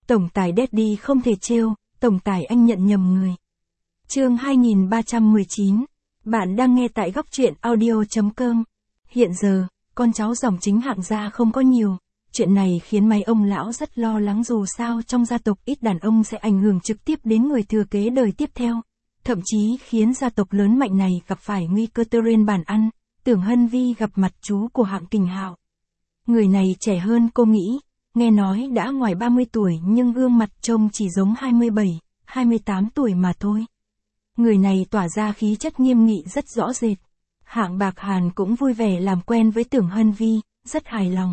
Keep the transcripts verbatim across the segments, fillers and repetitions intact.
Tổng tài Daddy không thể trêu, tổng tài anh nhận nhầm người. Chương hai nghìn ba trăm mười chín. Bạn đang nghe tại góc truyện audio chấm com. Hiện giờ, con cháu dòng chính Hạng gia không có nhiều. Chuyện này khiến mấy ông lão rất lo lắng, dù sao trong gia tộc ít đàn ông sẽ ảnh hưởng trực tiếp đến người thừa kế đời tiếp theo. Thậm chí khiến gia tộc lớn mạnh này gặp phải nguy cơ tơ rên bàn ăn. Tưởng Hân Vi gặp mặt chú của Hạng Kình Hạo. Người này trẻ hơn cô nghĩ, nghe nói đã ngoài ba mươi tuổi nhưng gương mặt trông chỉ giống hai mươi bảy, hai mươi tám tuổi mà thôi. Người này tỏa ra khí chất nghiêm nghị rất rõ rệt. Hạng Bạc Hàn cũng vui vẻ làm quen với Tưởng Hân Vi, rất hài lòng.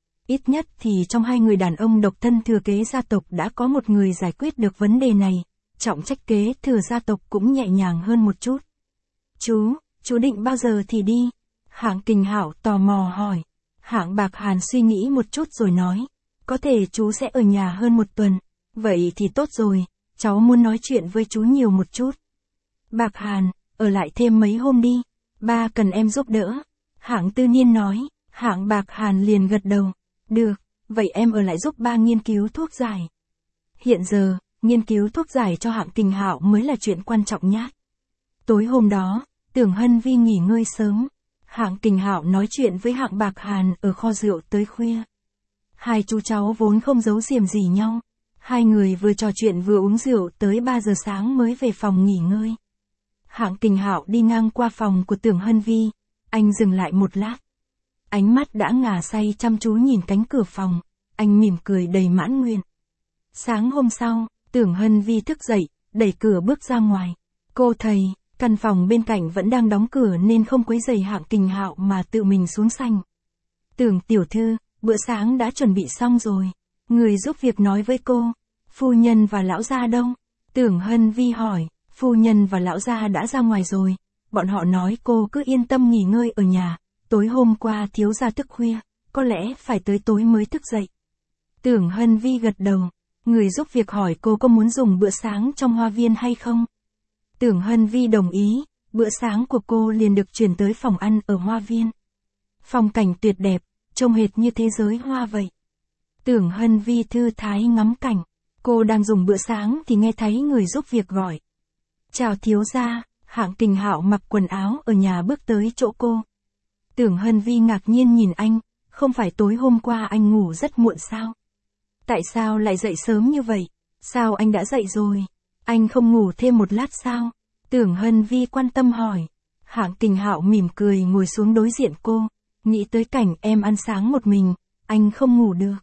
Ít nhất thì trong hai người đàn ông độc thân thừa kế gia tộc đã có một người giải quyết được vấn đề này, trọng trách kế thừa gia tộc cũng nhẹ nhàng hơn một chút. Chú, chú định bao giờ thì đi? Hạng Kình Hạo tò mò hỏi. Hạng Bạc Hàn suy nghĩ một chút rồi nói, có thể chú sẽ ở nhà hơn một tuần. Vậy thì tốt rồi, cháu muốn nói chuyện với chú nhiều một chút. Bạc Hàn, ở lại thêm mấy hôm đi, ba cần em giúp đỡ. Hạng Tư Niên nói. Hạng Bạc Hàn liền gật đầu. Được, vậy em ở lại giúp ba nghiên cứu thuốc giải. Hiện giờ, nghiên cứu thuốc giải cho Hạng Kình Hạo mới là chuyện quan trọng nhất. Tối hôm đó, Tưởng Hân Vi nghỉ ngơi sớm. Hạng Kình Hạo nói chuyện với Hạng Bạc Hàn ở kho rượu tới khuya. Hai chú cháu vốn không giấu giềm gì nhau. Hai người vừa trò chuyện vừa uống rượu tới ba giờ sáng mới về phòng nghỉ ngơi. Hạng Kình Hạo đi ngang qua phòng của Tưởng Hân Vi. Anh dừng lại một lát. Ánh mắt đã ngả say chăm chú nhìn cánh cửa phòng. Anh mỉm cười đầy mãn nguyện. Sáng hôm sau, Tưởng Hân Vi thức dậy, đẩy cửa bước ra ngoài. Cô thầy, căn phòng bên cạnh vẫn đang đóng cửa nên không quấy rầy Hạng Kình Hạo mà tự mình xuống sảnh. Tưởng tiểu thư, bữa sáng đã chuẩn bị xong rồi. Người giúp việc nói với cô. Phu nhân và lão gia đâu? Tưởng Hân Vi hỏi. Phu nhân và lão gia đã ra ngoài rồi. Bọn họ nói cô cứ yên tâm nghỉ ngơi ở nhà. Tối hôm qua thiếu gia thức khuya, có lẽ phải tới tối mới thức dậy. Tưởng Hân Vi gật đầu. Người giúp việc hỏi cô có muốn dùng bữa sáng trong hoa viên hay không? Tưởng Hân Vi đồng ý. Bữa sáng của cô liền được chuyển tới phòng ăn ở hoa viên. Phong cảnh tuyệt đẹp, trông hệt như thế giới hoa vậy. Tưởng Hân Vi thư thái ngắm cảnh. Cô đang dùng bữa sáng thì nghe thấy người giúp việc gọi. Chào thiếu gia. Hạng Kình Hạo mặc quần áo ở nhà bước tới chỗ cô. Tưởng Hân Vi ngạc nhiên nhìn anh. Không phải tối hôm qua anh ngủ rất muộn sao? Tại sao lại dậy sớm như vậy? Sao anh đã dậy rồi? Anh không ngủ thêm một lát sao? Tưởng Hân Vi quan tâm hỏi. Hạng Kình Hạo mỉm cười ngồi xuống đối diện cô. Nghĩ tới cảnh em ăn sáng một mình, anh không ngủ được.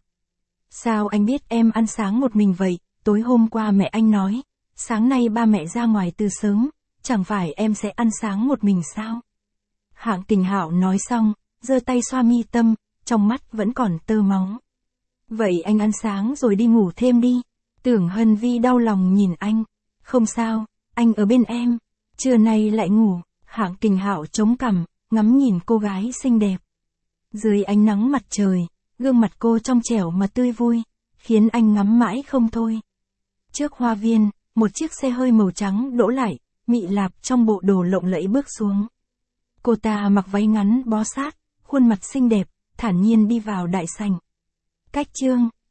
Sao anh biết em ăn sáng một mình vậy? Tối hôm qua mẹ anh nói, sáng nay ba mẹ ra ngoài từ sớm, chẳng phải em sẽ ăn sáng một mình sao? Hạng Kình Hạo nói xong, giơ tay xoa mi tâm, trong mắt vẫn còn tơ máu. Vậy anh ăn sáng rồi đi ngủ thêm đi. Tưởng Hân Vi đau lòng nhìn anh. Không sao, anh ở bên em. Trưa nay lại ngủ. Hạng Kình Hạo chống cằm, ngắm nhìn cô gái xinh đẹp. Dưới ánh nắng mặt trời, gương mặt cô trong trẻo mà tươi vui, khiến anh ngắm mãi không thôi. Trước hoa viên, một chiếc xe hơi màu trắng đỗ lại, Mị Lạp trong bộ đồ lộng lẫy bước xuống. Cô ta mặc váy ngắn bó sát, khuôn mặt xinh đẹp, thản nhiên đi vào đại sảnh. Cách chương,